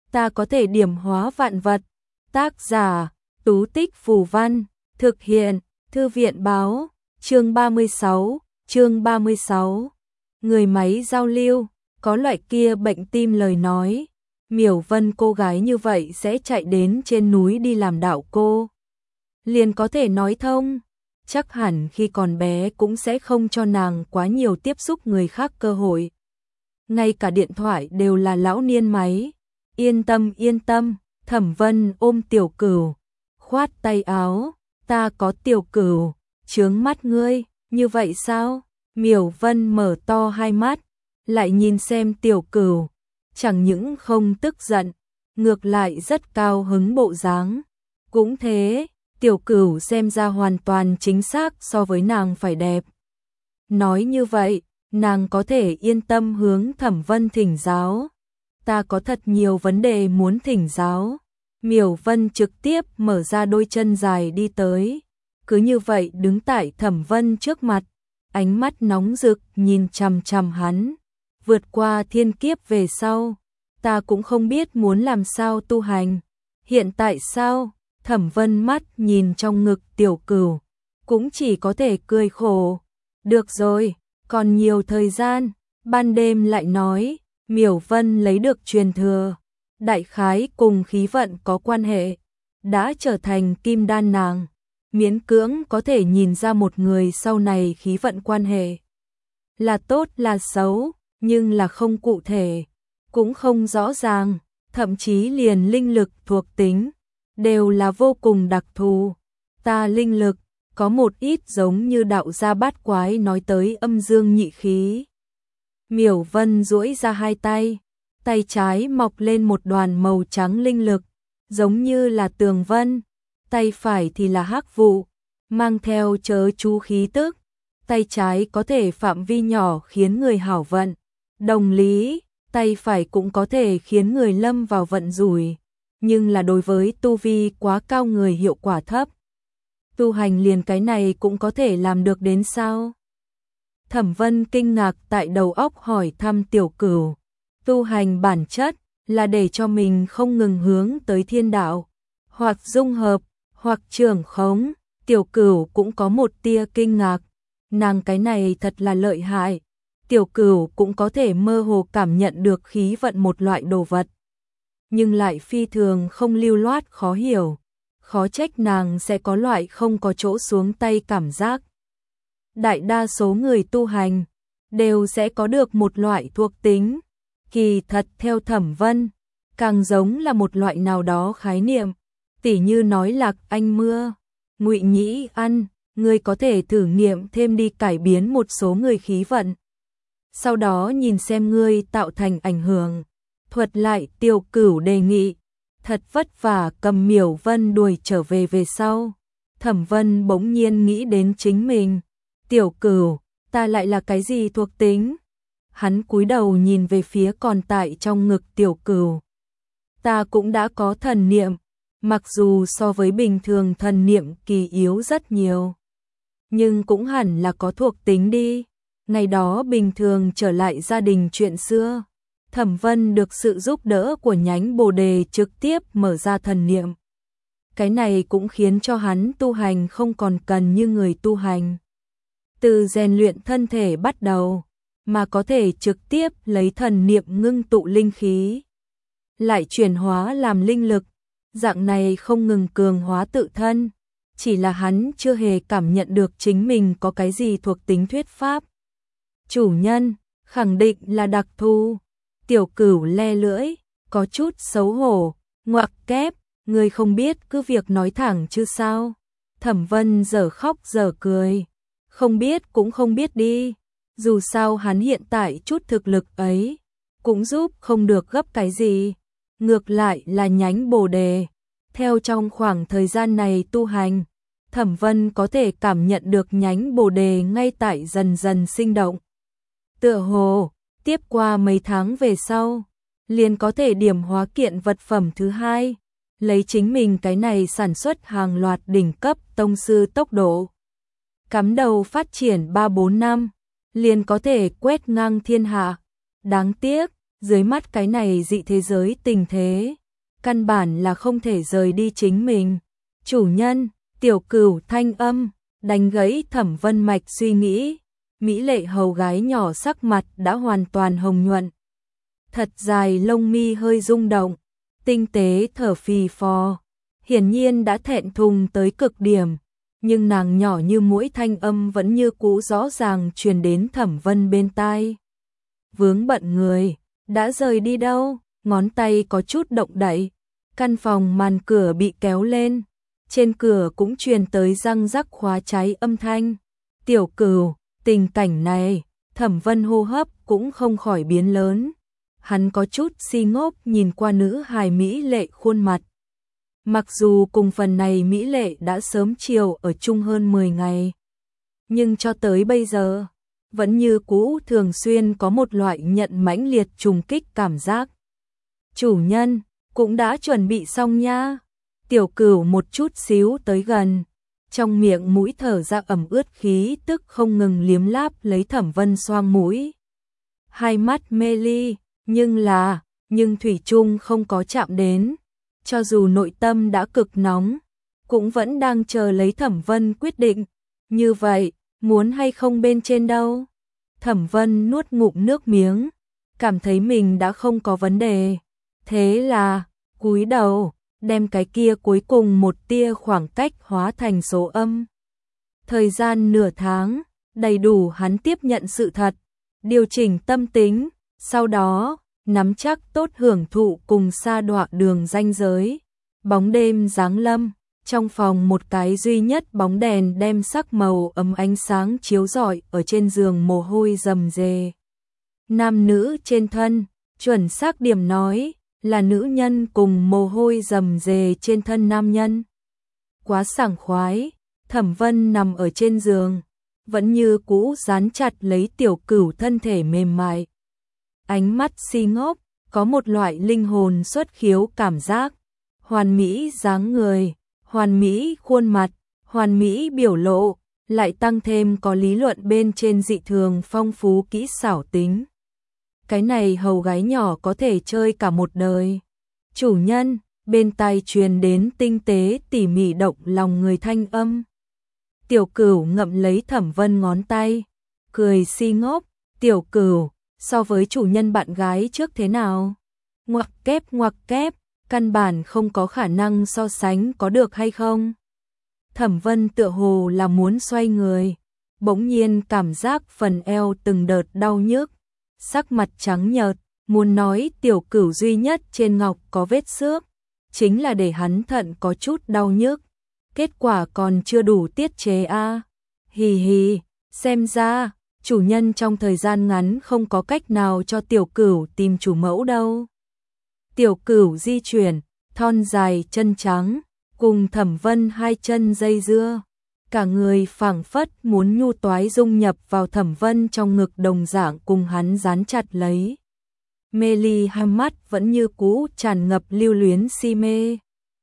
ta có thể điểm hóa vạn vật. Tác giả, Tú Tích Phù Văn, thực hiện, Thư viện báo, chương 36. Người máy giao lưu, có loại kia bệnh tim lời nói. Miểu Vân cô gái như vậy sẽ chạy đến trên núi đi làm đạo cô. Liền có thể nói thông, chắc hẳn khi còn bé cũng sẽ không cho nàng quá nhiều tiếp xúc người khác cơ hội. Ngay cả điện thoại đều là lão niên máy. Yên tâm, Thẩm Vân ôm Tiểu Cửu, khoát tay áo, ta có Tiểu Cửu, chướng mắt ngươi, như vậy sao? Miểu Vân mở to hai mắt, lại nhìn xem Tiểu Cửu, chẳng những không tức giận, ngược lại rất cao hứng bộ dáng. Cũng thế, Tiểu Cửu xem ra hoàn toàn chính xác so với nàng phải đẹp. Nói như vậy, nàng có thể yên tâm hướng Thẩm Vân thỉnh giáo. Ta có thật nhiều vấn đề muốn thỉnh giáo. Miểu Vân trực tiếp mở ra đôi chân dài đi tới, cứ như vậy đứng tại Thẩm Vân trước mặt, ánh mắt nóng rực nhìn chằm chằm hắn. Vượt qua thiên kiếp về sau, ta cũng không biết muốn làm sao tu hành. Hiện tại sao? Thẩm Vân mắt nhìn trong ngực Tiểu Cửu, cũng chỉ có thể cười khổ. Được rồi, còn nhiều thời gian. Ban đêm lại nói, Miểu Vân lấy được truyền thừa, đại khái cùng khí vận có quan hệ, đã trở thành kim đan nàng, miễn cưỡng có thể nhìn ra một người sau này khí vận quan hệ. Là tốt là xấu, nhưng là không cụ thể, cũng không rõ ràng, thậm chí liền linh lực thuộc tính, đều là vô cùng đặc thù. Ta linh lực, có một ít giống như đạo gia bát quái nói tới âm dương nhị khí. Miểu Vân duỗi ra hai tay, tay trái mọc lên một đoàn màu trắng linh lực, giống như là tường vân, tay phải thì là hắc vụ, mang theo chớ chú khí tức, tay trái có thể phạm vi nhỏ khiến người hảo vận, đồng lý, tay phải cũng có thể khiến người lâm vào vận rủi, nhưng là đối với tu vi quá cao người hiệu quả thấp. Tu hành liền cái này cũng có thể làm được đến sao? Thẩm Vân kinh ngạc tại đầu óc hỏi thăm Tiểu Cửu, tu hành bản chất là để cho mình không ngừng hướng tới thiên đạo, hoặc dung hợp, hoặc trưởng khống. Tiểu Cửu cũng có một tia kinh ngạc, nàng cái này thật là lợi hại. Tiểu Cửu cũng có thể mơ hồ cảm nhận được khí vận một loại đồ vật, nhưng lại phi thường không lưu loát khó hiểu, khó trách nàng sẽ có loại không có chỗ xuống tay cảm giác. Đại đa số người tu hành đều sẽ có được một loại thuộc tính, kỳ thật theo Thẩm Vân, càng giống là một loại nào đó khái niệm, tỉ như nói Lạc Anh Mưa, Ngụy Nhĩ Ăn, ngươi có thể thử nghiệm thêm đi cải biến một số người khí vận. Sau đó nhìn xem ngươi tạo thành ảnh hưởng. Thuật lại Tiểu Cửu đề nghị, thật vất vả cầm Miểu Vân đuổi trở về sau. Thẩm Vân bỗng nhiên nghĩ đến chính mình. Tiểu Cửu, ta lại là cái gì thuộc tính? Hắn cúi đầu nhìn về phía còn tại trong ngực Tiểu Cửu. Ta cũng đã có thần niệm, mặc dù so với bình thường thần niệm kỳ yếu rất nhiều, nhưng cũng hẳn là có thuộc tính đi. Ngày đó bình thường trở lại gia đình chuyện xưa, Thẩm Vân được sự giúp đỡ của nhánh Bồ Đề trực tiếp mở ra thần niệm. Cái này cũng khiến cho hắn tu hành không còn cần như người tu hành, từ rèn luyện thân thể bắt đầu, mà có thể trực tiếp lấy thần niệm ngưng tụ linh khí, lại chuyển hóa làm linh lực, dạng này không ngừng cường hóa tự thân. Chỉ là hắn chưa hề cảm nhận được chính mình có cái gì thuộc tính thuyết pháp. Chủ nhân, khẳng định là đặc thù. Tiểu Cửu le lưỡi, có chút xấu hổ, ngoặc kép, người không biết cứ việc nói thẳng chứ sao. Thẩm Vân dở khóc dở cười, không biết cũng không biết đi, dù sao hắn hiện tại chút thực lực ấy, cũng giúp không được gấp cái gì, ngược lại là nhánh Bồ Đề. Theo trong khoảng thời gian này tu hành, Thẩm Vân có thể cảm nhận được nhánh Bồ Đề ngay tại dần dần sinh động. Tựa hồ, tiếp qua mấy tháng về sau, liền có thể điểm hóa kiện vật phẩm thứ hai, lấy chính mình cái này sản xuất hàng loạt đỉnh cấp tông sư tốc độ. Cắm đầu phát triển 3-4 năm, liền có thể quét ngang thiên hạ. Đáng tiếc, dưới mắt cái này dị thế giới tình thế, căn bản là không thể rời đi chính mình. Chủ nhân, Tiểu Cửu thanh âm, đánh gãy Thẩm Vân mạch suy nghĩ. Mỹ lệ hầu gái nhỏ sắc mặt đã hoàn toàn hồng nhuận. Thật dài lông mi hơi rung động, tinh tế thở phì phò. Hiển nhiên đã thẹn thùng tới cực điểm, nhưng nàng nhỏ như muỗi thanh âm vẫn như cũ rõ ràng truyền đến Thẩm Vân bên tai. Vướng bận người, đã rời đi đâu? Ngón tay có chút động đậy, căn phòng màn cửa bị kéo lên, trên cửa cũng truyền tới răng rắc khóa trái âm thanh. Tiểu Cửu, tình cảnh này, Thẩm Vân hô hấp cũng không khỏi biến lớn. Hắn có chút si ngốc nhìn qua nữ hài mỹ lệ khuôn mặt. Mặc dù cùng phần này mỹ lệ đã sớm chiều ở chung hơn 10 ngày, nhưng cho tới bây giờ, vẫn như cũ thường xuyên có một loại nhận mãnh liệt trùng kích cảm giác. Chủ nhân, cũng đã chuẩn bị xong nha. Tiểu Cửu một chút xíu tới gần, trong miệng mũi thở ra ẩm ướt khí tức không ngừng liếm láp lấy Thẩm Vân xoang mũi. Hai mắt mê ly, nhưng thủy chung không có chạm đến. Cho dù nội tâm đã cực nóng, cũng vẫn đang chờ lấy Thẩm Vân quyết định. Như vậy, muốn hay không bên trên đâu? Thẩm Vân nuốt ngụm nước miếng, cảm thấy mình đã không có vấn đề. Thế là, cúi đầu, đem cái kia cuối cùng một tia khoảng cách hóa thành số âm. Thời gian nửa tháng, đầy đủ hắn tiếp nhận sự thật, điều chỉnh tâm tính, sau đó nắm chắc tốt hưởng thụ cùng sa đọa đường ranh giới. Bóng đêm giáng lâm, trong phòng một cái duy nhất bóng đèn đem sắc màu ấm ánh sáng chiếu rọi ở trên giường mồ hôi rầm rề. Nam nữ trên thân, chuẩn xác điểm nói, là nữ nhân cùng mồ hôi rầm rề trên thân nam nhân. Quá sảng khoái, Thẩm Vân nằm ở trên giường, vẫn như cũ dán chặt lấy Tiểu Cửu thân thể mềm mại. Ánh mắt si ngốc, có một loại linh hồn xuất khiếu cảm giác. Hoàn mỹ dáng người, hoàn mỹ khuôn mặt, hoàn mỹ biểu lộ, lại tăng thêm có lý luận bên trên dị thường phong phú kỹ xảo tính. Cái này hầu gái nhỏ có thể chơi cả một đời. Chủ nhân, bên tai truyền đến tinh tế tỉ mỉ động lòng người thanh âm. Tiểu Cửu ngậm lấy Thẩm Vân ngón tay, cười si ngốc. Tiểu Cửu, so với chủ nhân bạn gái trước thế nào? Ngoặc kép, căn bản không có khả năng so sánh, có được hay không? Thẩm Vân tựa hồ là muốn xoay người, bỗng nhiên cảm giác phần eo từng đợt đau nhức, sắc mặt trắng nhợt, muốn nói Tiểu Cửu duy nhất trên ngọc có vết xước, chính là để hắn thận có chút đau nhức. Kết quả còn chưa đủ tiết chế a. Hì hì, xem ra chủ nhân trong thời gian ngắn không có cách nào cho Tiểu Cửu tìm chủ mẫu đâu. Tiểu Cửu di chuyển, thon dài chân trắng, cùng Thẩm Vân hai chân dây dưa, cả người phảng phất muốn nhu toái dung nhập vào Thẩm Vân trong ngực đồng dạng cùng hắn dán chặt lấy. Mê ly hai mắt vẫn như cũ tràn ngập lưu luyến si mê.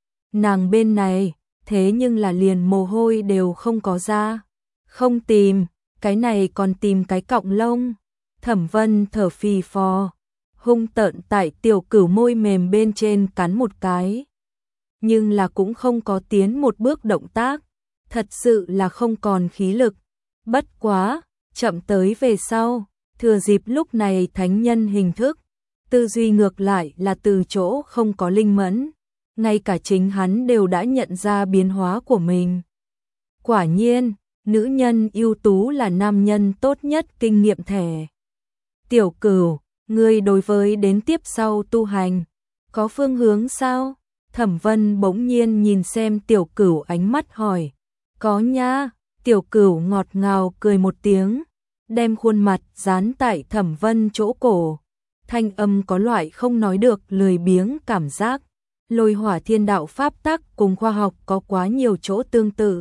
Nàng bên này, thế nhưng là liền mồ hôi đều không có ra. Không tìm, cái này còn tìm cái cọng lông. Thẩm Vân thở phì phò, hung tợn tại Tiểu Cửu môi mềm bên trên cắn một cái. Nhưng là cũng không có tiến một bước động tác, thật sự là không còn khí lực. Bất quá, chậm tới về sau, thừa dịp lúc này thánh nhân hình thức, tư duy ngược lại là từ chỗ không có linh mẫn, ngay cả chính hắn đều đã nhận ra biến hóa của mình. Quả nhiên, nữ nhân ưu tú là nam nhân tốt nhất kinh nghiệm thẻ. Tiểu Cửu, ngươi đối với đến tiếp sau tu hành, có phương hướng sao? Thẩm Vân bỗng nhiên nhìn xem Tiểu Cửu ánh mắt hỏi. Có nha. Tiểu Cửu ngọt ngào cười một tiếng, đem khuôn mặt dán tại Thẩm Vân chỗ cổ. Thanh âm có loại không nói được lười biếng cảm giác. Lôi hỏa thiên đạo pháp tắc cùng khoa học có quá nhiều chỗ tương tự.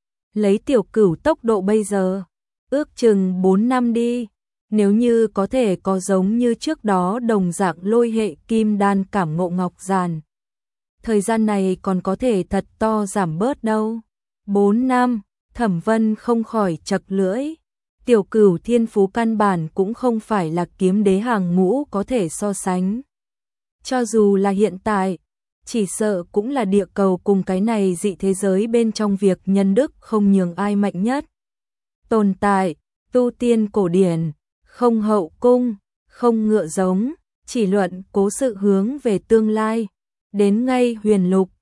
Lấy Tiểu Cửu tốc độ bây giờ, ước chừng 4 năm đi. Nếu như có thể có giống như trước đó đồng dạng lôi hệ kim đan cảm ngộ ngọc giàn. Thời gian này còn có thể thật to giảm bớt đâu. 4 năm, Thẩm Vân không khỏi chật lưỡi. Tiểu Cửu thiên phú căn bản cũng không phải là kiếm đế hàng ngũ có thể so sánh. Cho dù là hiện tại, chỉ sợ cũng là địa cầu cùng cái này dị thế giới bên trong việc nhân đức không nhường ai mạnh nhất. Tồn tại, tu tiên cổ điển, không hậu cung, không ngựa giống, chỉ luận cố sự hướng về tương lai. Đến ngay huyền lục,